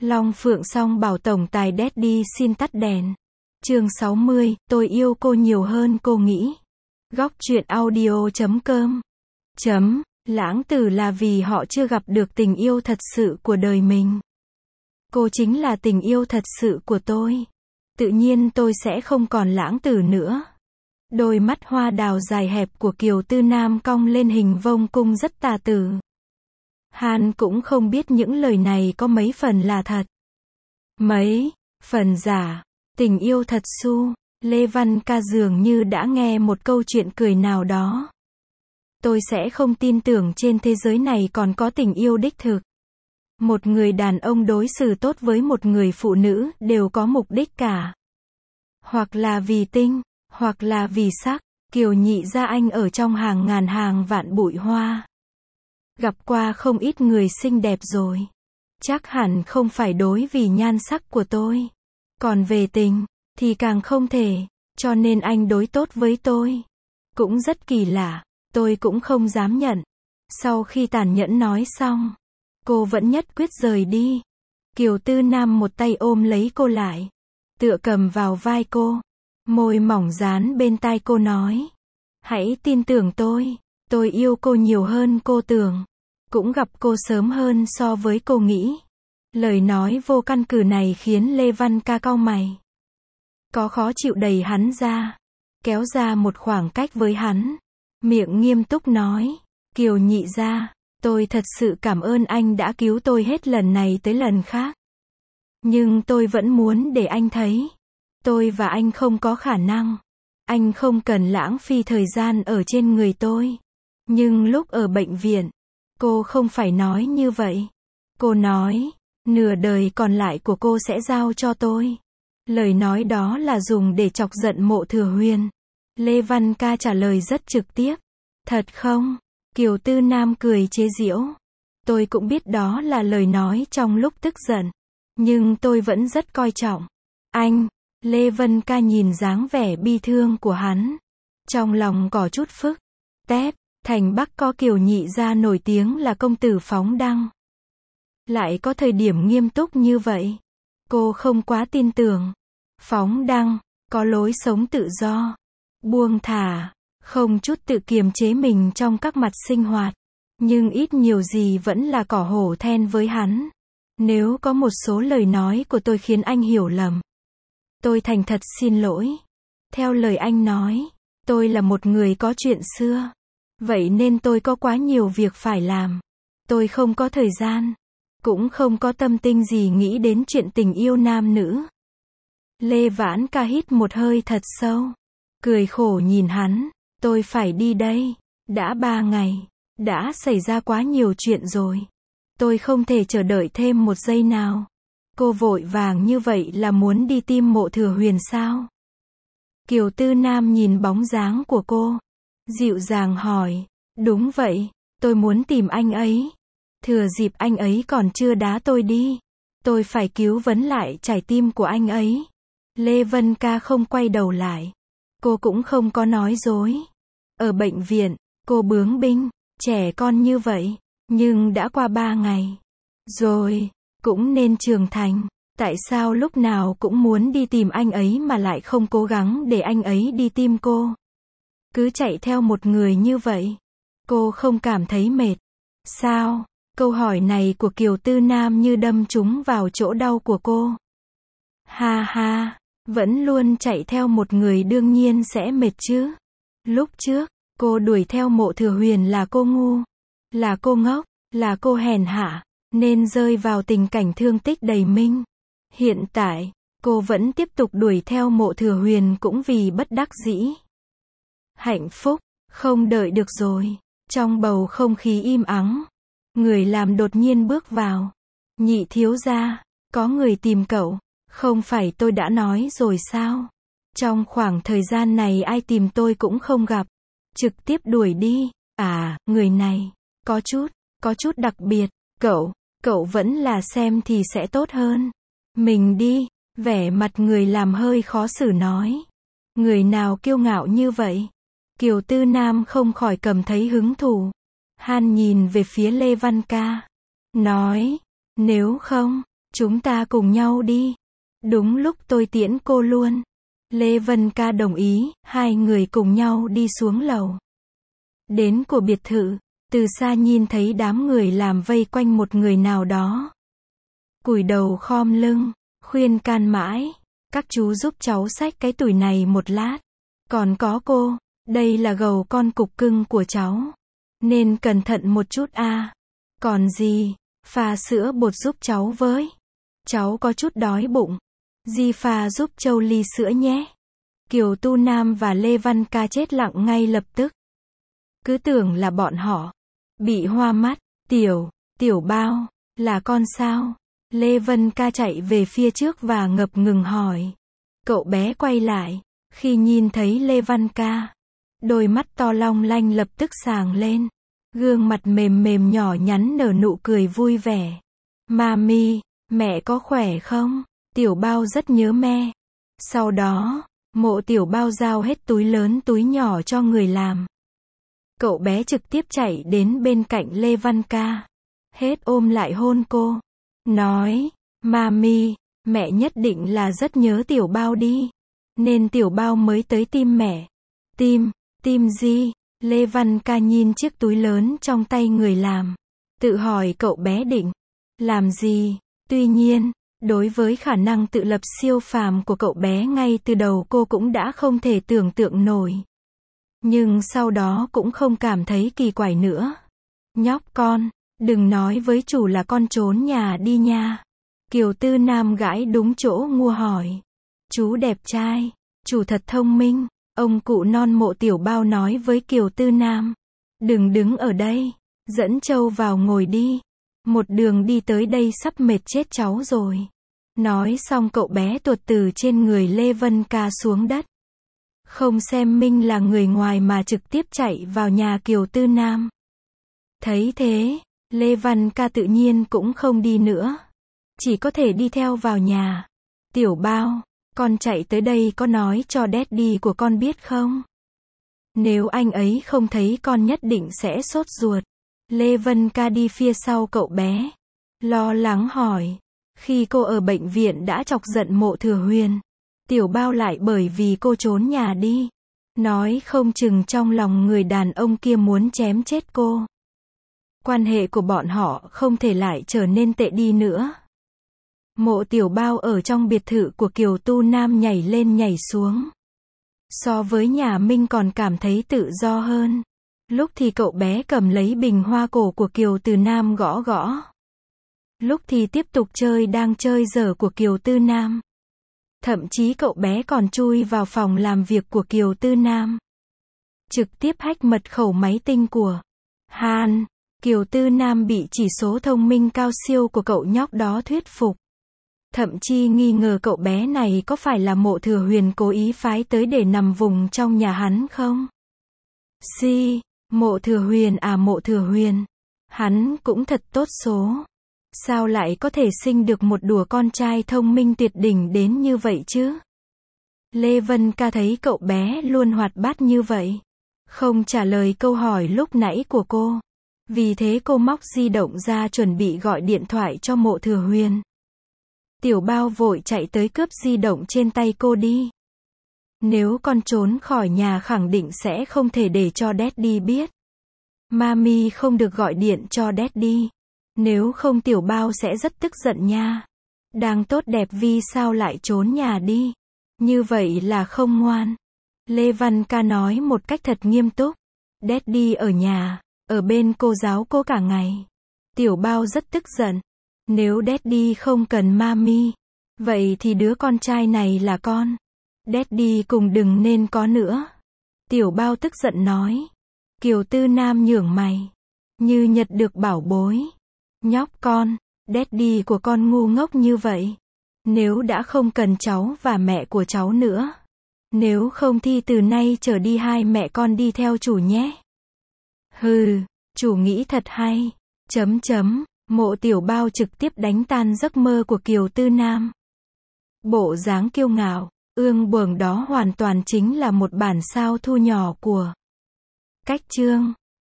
Long Phượng Song bảo tổng tài Daddy xin tắt đèn. Chương 60, tôi yêu cô nhiều hơn cô nghĩ. Góc truyện audio.com. Lãng tử là vì họ chưa gặp được tình yêu thật sự của đời mình. Cô chính là tình yêu thật sự của tôi. Tự nhiên tôi sẽ không còn lãng tử nữa. Đôi mắt hoa đào dài hẹp của Kiều Tư Nam cong lên hình vông cung rất tà tử. Han cũng không biết những lời này có mấy phần là thật, mấy phần giả. Tình yêu thật su. Lê Văn Ca dường như đã nghe một câu chuyện cười nào đó. Tôi sẽ không tin tưởng trên thế giới này còn có tình yêu đích thực. Một người đàn ông đối xử tốt với một người phụ nữ đều có mục đích cả. Hoặc là vì tinh, hoặc là vì sắc. Kiều Nhị Gia Anh ở trong hàng ngàn hàng vạn bụi hoa. Gặp qua không ít người xinh đẹp rồi. Chắc hẳn không phải đối vì nhan sắc của tôi. Còn về tình, thì càng không thể. Cho nên anh đối tốt với tôi. Cũng rất kỳ lạ. Tôi cũng không dám nhận. Sau khi tàn nhẫn nói xong, cô vẫn nhất quyết rời đi. Kiều Tư Nam một tay ôm lấy cô lại, tựa cầm vào vai cô, môi mỏng dán bên tai cô nói: hãy tin tưởng tôi yêu cô nhiều hơn cô tưởng, cũng gặp cô sớm hơn so với cô nghĩ. Lời nói vô căn cứ này khiến Lê Văn Ca cau mày. Có khó chịu đẩy hắn ra, kéo ra một khoảng cách với hắn, miệng nghiêm túc nói: Kiều Nhị Gia, tôi thật sự cảm ơn anh đã cứu tôi hết lần này tới lần khác. Nhưng tôi vẫn muốn để anh thấy, tôi và anh không có khả năng. Anh không cần lãng phí thời gian ở trên người tôi. Nhưng lúc ở bệnh viện, cô không phải nói như vậy. Cô nói, nửa đời còn lại của cô sẽ giao cho tôi. Lời nói đó là dùng để chọc giận Mộ Thừa Huyền. Lê Văn Ca trả lời rất trực tiếp. Thật không? Kiều Tư Nam cười chế giễu. Tôi cũng biết đó là lời nói trong lúc tức giận. Nhưng tôi vẫn rất coi trọng anh. Lê Vân Ca nhìn dáng vẻ bi thương của hắn. Trong lòng có chút phức tép. Thành Bắc có Kiều Nhị Gia nổi tiếng là công tử phóng đăng. Lại có thời điểm nghiêm túc như vậy. Cô không quá tin tưởng. Phóng đăng, có lối sống tự do, buông thả, không chút tự kiềm chế mình trong các mặt sinh hoạt. Nhưng ít nhiều gì vẫn là cỏ hổ then với hắn. Nếu có một số lời nói của tôi khiến anh hiểu lầm, tôi thành thật xin lỗi. Theo lời anh nói, tôi là một người có chuyện xưa. Vậy nên tôi có quá nhiều việc phải làm. Tôi không có thời gian, cũng không có tâm tinh gì nghĩ đến chuyện tình yêu nam nữ. Lê Vãn Ca hít một hơi thật sâu, cười khổ nhìn hắn. Tôi phải đi đây. Đã 3 ngày, đã xảy ra quá nhiều chuyện rồi. Tôi không thể chờ đợi thêm một giây nào. Cô vội vàng như vậy là muốn đi tìm Mộ Thừa Huyền sao? Kiều Tư Nam nhìn bóng dáng của cô, dịu dàng hỏi. Đúng vậy, tôi muốn tìm anh ấy. Thừa dịp anh ấy còn chưa đá tôi đi, tôi phải cứu vấn lại trái tim của anh ấy. Lê Vân Ca không quay đầu lại. Cô cũng không có nói dối. Ở bệnh viện, cô bướng binh, trẻ con như vậy. Nhưng đã qua 3 ngày rồi, cũng nên trưởng thành. Tại sao lúc nào cũng muốn đi tìm anh ấy mà lại không cố gắng để anh ấy đi tìm cô? Cứ chạy theo một người như vậy, cô không cảm thấy mệt sao? Câu hỏi này của Kiều Tư Nam như đâm trúng vào chỗ đau của cô. Ha ha, vẫn luôn chạy theo một người đương nhiên sẽ mệt chứ. Lúc trước, cô đuổi theo Mộ Thừa Huyền là cô ngu, là cô ngốc, là cô hèn hạ, nên rơi vào tình cảnh thương tích đầy mình. Hiện tại, cô vẫn tiếp tục đuổi theo Mộ Thừa Huyền cũng vì bất đắc dĩ. Hạnh phúc, không đợi được rồi. Trong bầu không khí im ắng, người làm đột nhiên bước vào. Nhị thiếu gia, có người tìm cậu. Không phải tôi đã nói rồi sao? Trong khoảng thời gian này ai tìm tôi cũng không gặp. Trực tiếp đuổi đi. À, người này, có chút đặc biệt. Cậu vẫn là xem thì sẽ tốt hơn. Mình đi. Vẻ mặt người làm hơi khó xử nói. Người nào kiêu ngạo như vậy? Kiều Tư Nam không khỏi cảm thấy hứng thú. Han nhìn về phía Lê Văn Ca, nói, nếu không, Chúng ta cùng nhau đi. Đúng lúc tôi tiễn cô luôn. Lê Vân Ca đồng ý, hai người cùng nhau đi xuống lầu. Đến của biệt thự, từ xa nhìn thấy đám người làm vây quanh một người nào đó. Cúi đầu khom lưng, khuyên can mãi. Các chú giúp cháu xách cái túi này một lát. Còn có cô, đây là gầu con cục cưng của cháu. Nên cẩn thận một chút a. Còn gì, pha sữa bột giúp cháu với. Cháu có chút đói bụng. Di pha giúp Châu ly sữa nhé. Kiều Tu Nam và Lê Văn Ca chết lặng ngay lập tức. Cứ tưởng là bọn họ. Bị hoa mắt. Tiểu Bao, là con sao? Lê Vân Ca chạy về phía trước và ngập ngừng hỏi. Cậu bé quay lại. Khi nhìn thấy Lê Văn Ca, đôi mắt to long lanh lập tức sáng lên. Gương mặt mềm mềm nhỏ nhắn nở nụ cười vui vẻ. Mami, mẹ có khỏe không? Tiểu Bao rất nhớ mẹ. Sau đó, Mộ Tiểu Bao giao hết túi lớn túi nhỏ cho người làm. Cậu bé trực tiếp chạy đến bên cạnh Lê Văn Ca. Hết ôm lại hôn cô. Nói, Mami, mẹ nhất định là rất nhớ Tiểu Bao đi. Nên Tiểu Bao mới tới tìm mẹ. Tìm gì? Lê Văn Ca nhìn chiếc túi lớn trong tay người làm. Tự hỏi cậu bé định làm gì? Tuy nhiên, đối với khả năng tự lập siêu phàm của cậu bé ngay từ đầu cô cũng đã không thể tưởng tượng nổi. Nhưng sau đó cũng không cảm thấy kỳ quái nữa. Nhóc con, đừng nói với chủ là con trốn nhà đi nha. Kiều Tư Nam gãi đúng chỗ ngu hỏi. Chú đẹp trai, chủ thật thông minh. Ông cụ non Mộ Tiểu Bao nói với Kiều Tư Nam. Đừng đứng ở đây, dẫn Châu vào ngồi đi. Một đường đi tới đây sắp mệt chết cháu rồi. Nói xong cậu bé tuột từ trên người Lê Vân Ca xuống đất. Không xem Minh là người ngoài mà trực tiếp chạy vào nhà Kiều Tư Nam. Thấy thế, Lê Văn Ca tự nhiên cũng không đi nữa. Chỉ có thể đi theo vào nhà. Tiểu Bao, con chạy tới đây có nói cho daddy của con biết không? Nếu anh ấy không thấy con nhất định sẽ sốt ruột. Lê Vân Ca đi phía sau cậu bé. Lo lắng hỏi. Khi cô ở bệnh viện đã chọc giận Mộ Thừa Huyền. Tiểu Bao lại bởi vì cô trốn nhà đi. Nói không chừng trong lòng người đàn ông kia muốn chém chết cô. Quan hệ của bọn họ không thể lại trở nên tệ đi nữa. Mộ Tiểu Bao ở trong biệt thự của Kiều Tu Nam nhảy lên nhảy xuống. So với nhà Minh còn cảm thấy tự do hơn. Lúc thì cậu bé cầm lấy bình hoa cổ của Kiều Từ Nam gõ gõ. Lúc thì tiếp tục đang chơi dở của Kiều Tư Nam. Thậm chí cậu bé còn chui vào phòng làm việc của Kiều Tư Nam. Trực tiếp hack mật khẩu máy tinh của Han. Kiều Tư Nam bị chỉ số thông minh cao siêu của cậu nhóc đó thuyết phục. Thậm chí nghi ngờ cậu bé này có phải là Mộ Thừa Huyền cố ý phái tới để nằm vùng trong nhà hắn không? Mộ Thừa Huyền à, Mộ Thừa Huyền. Hắn cũng thật tốt số. Sao lại có thể sinh được một đùa con trai thông minh tuyệt đỉnh đến như vậy chứ? Lê Vân Ca thấy cậu bé luôn hoạt bát như vậy. Không trả lời câu hỏi lúc nãy của cô. Vì thế cô móc di động ra chuẩn bị gọi điện thoại cho Mộ Thừa Huyền. Tiểu Bao vội chạy tới cướp di động trên tay cô đi. Nếu con trốn khỏi nhà khẳng định sẽ không thể để cho daddy biết. Mami không được gọi điện cho daddy. Nếu không Tiểu Bao sẽ rất tức giận nha. Đang tốt đẹp vì sao lại trốn nhà đi. Như vậy là không ngoan. Lê Văn Ca nói một cách thật nghiêm túc. Daddy ở nhà, ở bên cô giáo cô cả ngày. Tiểu Bao rất tức giận. Nếu daddy không cần mami, vậy thì đứa con trai này là con. Daddy cùng đừng nên có nữa. Tiểu Bao tức giận nói. Kiều Tư Nam nhướng mày. Như nhặt được bảo bối. Nhóc con, daddy của con ngu ngốc như vậy. Nếu đã không cần cháu và mẹ của cháu nữa. Nếu không thì từ nay trở đi hai mẹ con đi theo chủ nhé. Hừ, chủ nghĩ thật hay. Mộ Tiểu Bao trực tiếp đánh tan giấc mơ của Kiều Tư Nam. Bộ dáng kiêu ngạo, ương bướng đó hoàn toàn chính là một bản sao thu nhỏ của Cách Chương.